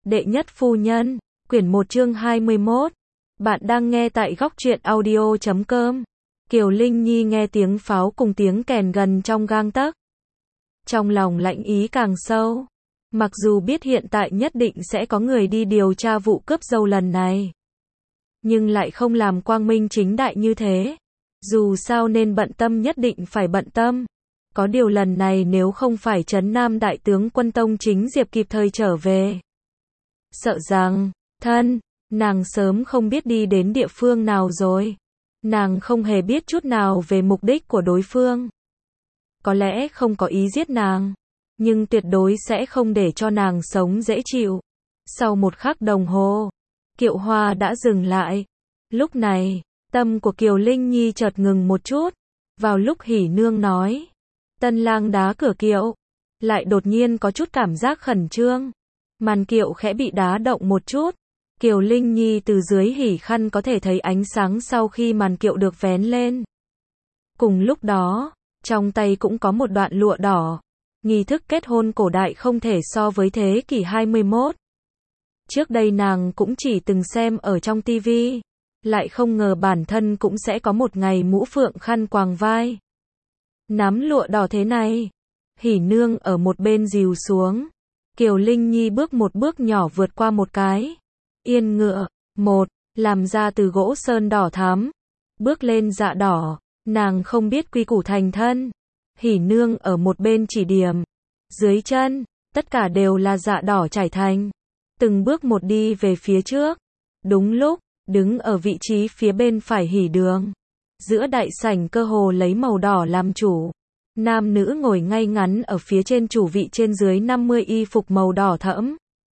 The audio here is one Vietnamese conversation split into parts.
Đệ nhất phu nhân, quyển 1 chương 21. Bạn đang nghe tại góc truyện audio.com. Kiều Linh Nhi nghe tiếng pháo cùng tiếng kèn gần trong gang tấc. Trong lòng lạnh ý càng sâu. Mặc dù biết hiện tại nhất định sẽ có người đi điều tra vụ cướp dâu lần này, nhưng lại không làm quang minh chính đại như thế. Dù sao nên bận tâm nhất định phải bận tâm. Có điều lần này nếu không phải Trấn Nam đại tướng quân Tông Chính Diệp kịp thời trở về, sợ rằng, nàng sớm không biết đi đến địa phương nào rồi. Nàng không hề biết chút nào về mục đích của đối phương. Có lẽ không có ý giết nàng, nhưng tuyệt đối sẽ không để cho nàng sống dễ chịu. Sau một khắc đồng hồ, kiệu hoa đã dừng lại. Lúc này, tâm của Kiều Linh Nhi chợt ngừng một chút. Vào lúc Hỉ Nương nói, tân lang đá cửa kiệu, lại đột nhiên có chút cảm giác khẩn trương. Màn kiệu khẽ bị đá động một chút. Kiều Linh Nhi từ dưới hỉ khăn có thể thấy ánh sáng sau khi màn kiệu được vén lên. Cùng lúc đó, trong tay cũng có một đoạn lụa đỏ. Nghi thức kết hôn cổ đại không thể so với thế kỷ 21. Trước đây nàng cũng chỉ từng xem ở trong tivi, lại không ngờ bản thân cũng sẽ có một ngày mũ phượng khăn quàng vai, nắm lụa đỏ thế này. Hỉ Nương ở một bên dìu xuống. Kiều Linh Nhi bước một bước nhỏ vượt qua một cái yên ngựa, làm ra từ gỗ sơn đỏ thắm, bước lên dạ đỏ. Nàng không biết quy củ thành thân. Hỉ Nương ở một bên chỉ điểm. Dưới chân, tất cả đều là dạ đỏ trải thành. Từng bước một đi về phía trước. Đúng lúc, đứng ở vị trí phía bên phải hỉ đường. Giữa đại sảnh cơ hồ lấy màu đỏ làm chủ. Nam nữ ngồi ngay ngắn ở phía trên chủ vị trên dưới 50 y phục màu đỏ thẫm.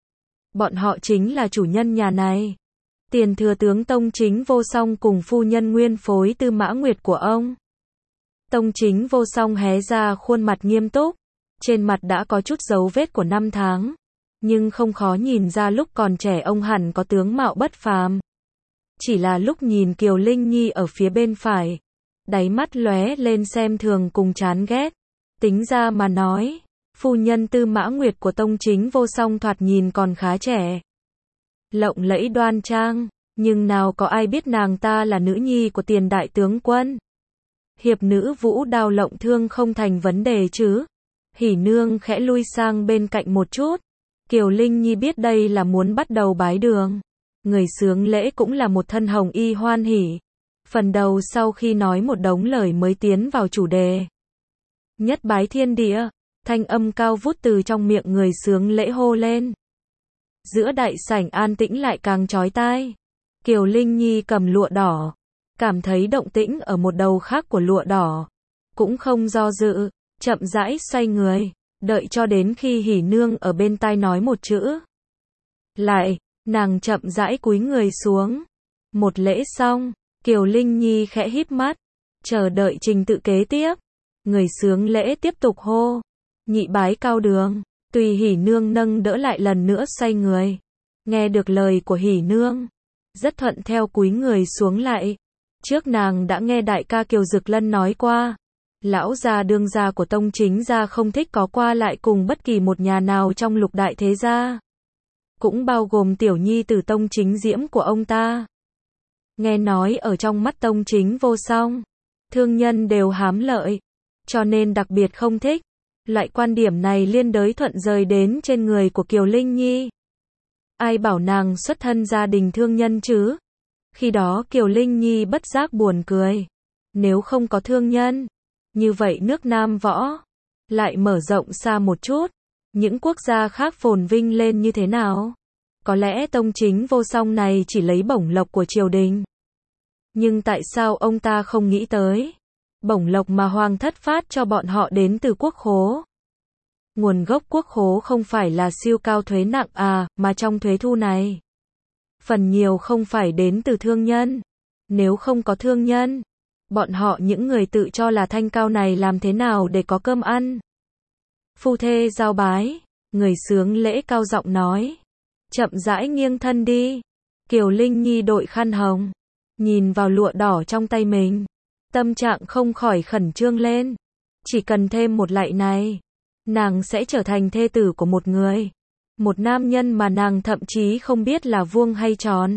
Bọn họ chính là chủ nhân nhà này. Tiền thừa tướng Tông Chính Vô Song cùng phu nhân nguyên phối Tư Mã Nguyệt của ông. Tông Chính Vô Song hé ra khuôn mặt nghiêm túc. Trên mặt đã có chút dấu vết của năm tháng. Nhưng không khó nhìn ra lúc còn trẻ ông hẳn có tướng mạo bất phàm. Chỉ là lúc nhìn Kiều Linh Nhi ở phía bên phải, đáy mắt lóe lên xem thường cùng chán ghét. Tính ra mà nói, phu nhân Tư Mã Nguyệt của Tông Chính Vô Song thoạt nhìn còn khá trẻ, lộng lẫy đoan trang, nhưng nào có ai biết nàng ta là nữ nhi của Tiền đại tướng quân. Hiệp nữ vũ đao lộng thương không thành vấn đề chứ. Hỉ Nương khẽ lui sang bên cạnh một chút. Kiều Linh Nhi biết đây là muốn bắt đầu bái đường. Người xướng lễ cũng là một thân hồng y hoan hỉ. Phần đầu sau khi nói một đống lời mới tiến vào chủ đề. Nhất bái thiên địa, thanh âm cao vút từ trong miệng người xướng lễ hô lên. Giữa đại sảnh an tĩnh lại càng chói tai. Kiều Linh Nhi cầm lụa đỏ, cảm thấy động tĩnh ở một đầu khác của lụa đỏ, cũng không do dự, chậm rãi xoay người, đợi cho đến khi Hỉ Nương ở bên tai nói một chữ lại, nàng chậm rãi cúi người xuống. Một lễ xong, Kiều Linh Nhi khẽ híp mắt, chờ đợi trình tự kế tiếp. Người xướng lễ tiếp tục hô, nhị bái cao đường, tùy Hỉ Nương nâng đỡ lại lần nữa xoay người. Nghe được lời của Hỉ Nương, rất thuận theo cúi người xuống lại. Trước nàng đã nghe đại ca Kiều Dực Lân nói qua, lão gia đương gia của Tông Chính gia không thích có qua lại cùng bất kỳ một nhà nào trong lục đại thế gia, cũng bao gồm tiểu nhi tử Tông Chính Diễm của ông ta. Nghe nói ở trong mắt Tông Chính Vô Song, thương nhân đều hám lợi, cho nên đặc biệt không thích. Loại quan điểm này liên đới thuận rời đến trên người của Kiều Linh Nhi. Ai bảo nàng xuất thân gia đình thương nhân chứ? Khi đó Kiều Linh Nhi bất giác buồn cười. Nếu không có thương nhân, như vậy nước Nam Võ lại mở rộng xa một chút, những quốc gia khác phồn vinh lên như thế nào? Có lẽ Tông Chính Vô Song này chỉ lấy bổng lộc của triều đình. Nhưng tại sao ông ta không nghĩ tới bổng lộc mà hoàng thất phát cho bọn họ đến từ quốc khố? Nguồn gốc quốc khố không phải là siêu cao thuế nặng à, mà trong thuế thu này, phần nhiều không phải đến từ thương nhân. Nếu không có thương nhân, bọn họ những người tự cho là thanh cao này làm thế nào để có cơm ăn? Phu thê giao bái, người xướng lễ cao giọng nói. Chậm rãi nghiêng thân đi. Kiều Linh Nhi đội khăn hồng, nhìn vào lụa đỏ trong tay mình, tâm trạng không khỏi khẩn trương lên. Chỉ cần thêm một lạy này, nàng sẽ trở thành thê tử của một người. Một nam nhân mà nàng thậm chí không biết là vuông hay tròn,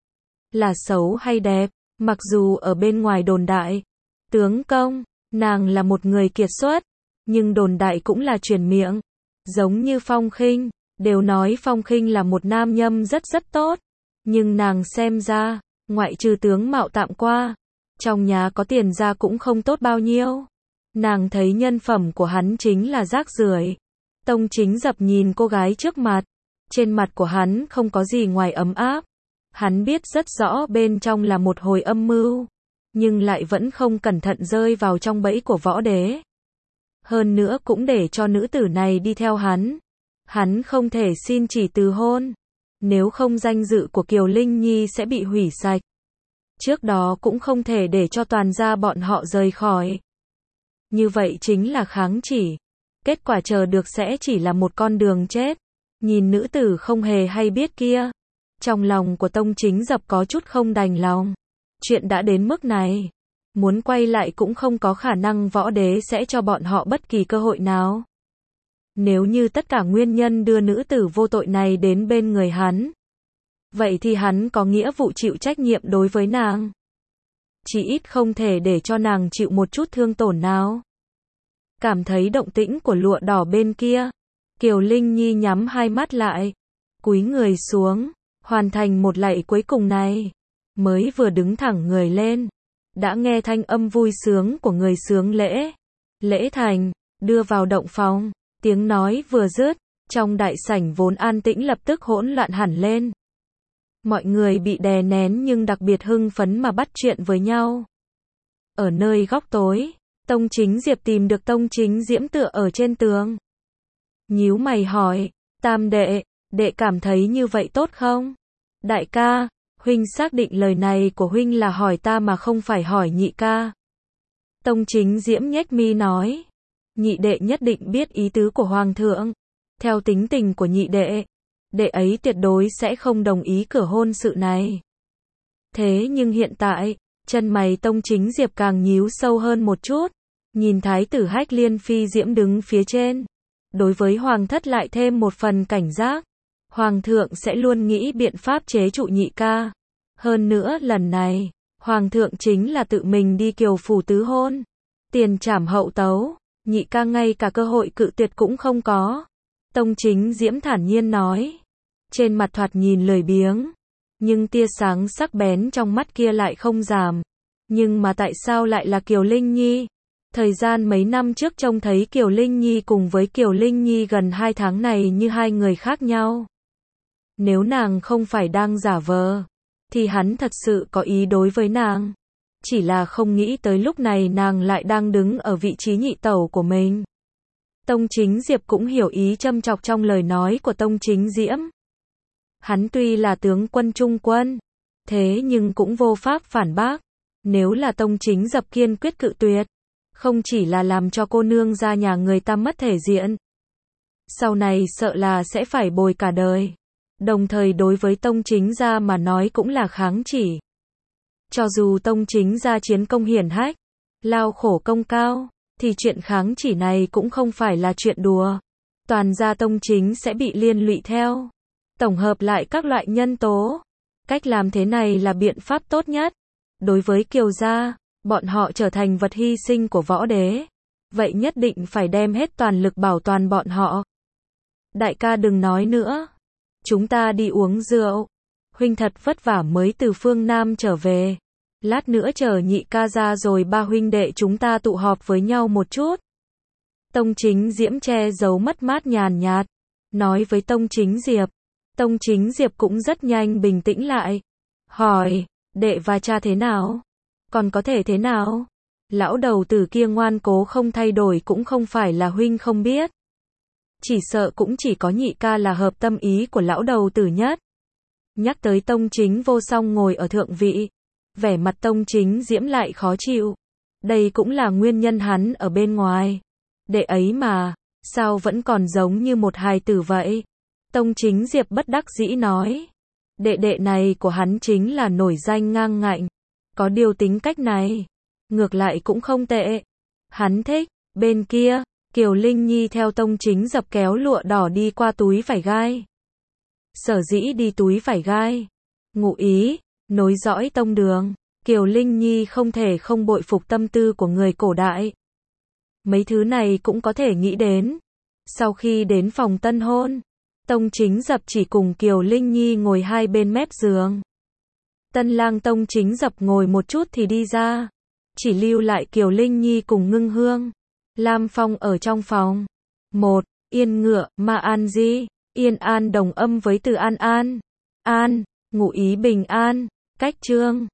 là xấu hay đẹp. Mặc dù ở bên ngoài đồn đại, tướng công, nàng là một người kiệt xuất, nhưng đồn đại cũng là truyền miệng. Giống như Phong Khinh, đều nói Phong Khinh là một nam nhân rất tốt. Nhưng nàng xem ra, ngoại trừ tướng mạo tạm qua, trong nhà có tiền ra cũng không tốt bao nhiêu. Nàng thấy nhân phẩm của hắn chính là rác rưởi. Tông Chính Dập nhìn cô gái trước mặt, trên mặt của hắn không có gì ngoài ấm áp. Hắn biết rất rõ bên trong là một hồi âm mưu, nhưng lại vẫn không cẩn thận rơi vào trong bẫy của Võ Đế. Hơn nữa cũng để cho nữ tử này đi theo hắn. Hắn không thể xin chỉ từ hôn, nếu không danh dự của Kiều Linh Nhi sẽ bị hủy sạch. Trước đó cũng không thể để cho toàn gia bọn họ rời khỏi. Như vậy chính là kháng chỉ. Kết quả chờ được sẽ chỉ là một con đường chết. Nhìn nữ tử không hề hay biết kia, trong lòng của Tông Chính Dập có chút không đành lòng. Chuyện đã đến mức này, muốn quay lại cũng không có khả năng Võ Đế sẽ cho bọn họ bất kỳ cơ hội nào. Nếu như tất cả nguyên nhân đưa nữ tử vô tội này đến bên người hắn, vậy thì hắn có nghĩa vụ chịu trách nhiệm đối với nàng. Chỉ ít không thể để cho nàng chịu một chút thương tổn nào. Cảm thấy động tĩnh của lụa đỏ bên kia, Kiều Linh Nhi nhắm hai mắt lại, cúi người xuống, hoàn thành một lạy cuối cùng này. Mới vừa đứng thẳng người lên, đã nghe thanh âm vui sướng của người sướng lễ. Lễ thành, đưa vào động phòng, tiếng nói vừa dứt, trong đại sảnh vốn an tĩnh lập tức hỗn loạn hẳn lên. Mọi người bị đè nén nhưng đặc biệt hưng phấn mà bắt chuyện với nhau. Ở nơi góc tối, Tông Chính Diệp tìm được Tông Chính Diễm tựa ở trên tường. Nhíu mày hỏi, Tam đệ, đệ cảm thấy như vậy tốt không? Đại ca, huynh xác định lời này của huynh là hỏi ta mà không phải hỏi nhị ca. Tông Chính Diễm nhếch mi nói, nhị đệ nhất định biết ý tứ của hoàng thượng. Theo tính tình của nhị đệ, đệ ấy tuyệt đối sẽ không đồng ý cửa hôn sự này. Thế nhưng hiện tại, chân mày Tông Chính Diệp càng nhíu sâu hơn một chút, nhìn thái tử Hách Liên Phi Diễm đứng phía trên. Đối với hoàng thất lại thêm một phần cảnh giác. Hoàng thượng sẽ luôn nghĩ biện pháp chế trụ nhị ca. Hơn nữa lần này, hoàng thượng chính là tự mình đi Kiều phủ tứ hôn. Tiền trảm hậu tấu, nhị ca ngay cả cơ hội cự tuyệt cũng không có. Tông Chính Diễm thản nhiên nói. Trên mặt thoạt nhìn lười biếng, nhưng tia sáng sắc bén trong mắt kia lại không giảm. Nhưng mà tại sao lại là Kiều Linh Nhi? Thời gian mấy năm trước trông thấy Kiều Linh Nhi cùng với Kiều Linh Nhi gần 2 tháng này như hai người khác nhau. Nếu nàng không phải đang giả vờ, thì hắn thật sự có ý đối với nàng. Chỉ là không nghĩ tới lúc này nàng lại đang đứng ở vị trí nhị tẩu của mình. Tông Chính Diệp cũng hiểu ý châm chọc trong lời nói của Tông Chính Diễm. Hắn tuy là tướng quân trung quân, thế nhưng cũng vô pháp phản bác. Nếu là Tông Chính Dập kiên quyết cự tuyệt, không chỉ là làm cho cô nương ra nhà người ta mất thể diện, sau này sợ là sẽ phải bồi cả đời. Đồng thời đối với Tông Chính gia mà nói cũng là kháng chỉ. Cho dù Tông Chính gia chiến công hiển hách, lao khổ công cao, thì chuyện kháng chỉ này cũng không phải là chuyện đùa. Toàn gia Tông Chính sẽ bị liên lụy theo. Tổng hợp lại các loại nhân tố, cách làm thế này là biện pháp tốt nhất. Đối với Kiều gia, bọn họ trở thành vật hy sinh của Võ Đế, vậy nhất định phải đem hết toàn lực bảo toàn bọn họ. Đại ca đừng nói nữa, chúng ta đi uống rượu. Huynh thật vất vả mới từ phương Nam trở về. Lát nữa chờ nhị ca ra rồi ba huynh đệ chúng ta tụ họp với nhau một chút. Tông Chính Diễm che giấu mất mát nhàn nhạt, nói với Tông Chính Diệp. Tông Chính Diệp cũng rất nhanh bình tĩnh lại. Hỏi, đệ và cha thế nào? Còn có thể thế nào? Lão đầu tử kia ngoan cố không thay đổi cũng không phải là huynh không biết. Chỉ sợ cũng chỉ có nhị ca là hợp tâm ý của lão đầu tử nhất. Nhắc tới Tông Chính Vô Song ngồi ở thượng vị, vẻ mặt Tông Chính Diễm lại khó chịu. Đây cũng là nguyên nhân hắn ở bên ngoài. Đệ ấy mà, sao vẫn còn giống như một hài tử vậy? Tông Chính Diệp bất đắc dĩ nói. Đệ đệ này của hắn chính là nổi danh ngang ngạnh. Có điều tính cách này, ngược lại cũng không tệ. Hắn thích, bên kia, Kiều Linh Nhi theo Tông Chính Dập kéo lụa đỏ đi qua túi vải gai. Sở dĩ đi túi vải gai, ngụ ý, nối dõi tông đường. Kiều Linh Nhi không thể không bội phục tâm tư của người cổ đại. Mấy thứ này cũng có thể nghĩ đến. Sau khi đến phòng tân hôn, Tông Chính Dập chỉ cùng Kiều Linh Nhi ngồi hai bên mép giường. Tân lang Tông Chính Dập ngồi một chút thì đi ra, chỉ lưu lại Kiều Linh Nhi cùng Ngưng Hương, Lam Phong ở trong phòng. 1. Yên ngựa, ma an di. Yên an đồng âm với từ an an. An, ngụ ý bình an. Cách chương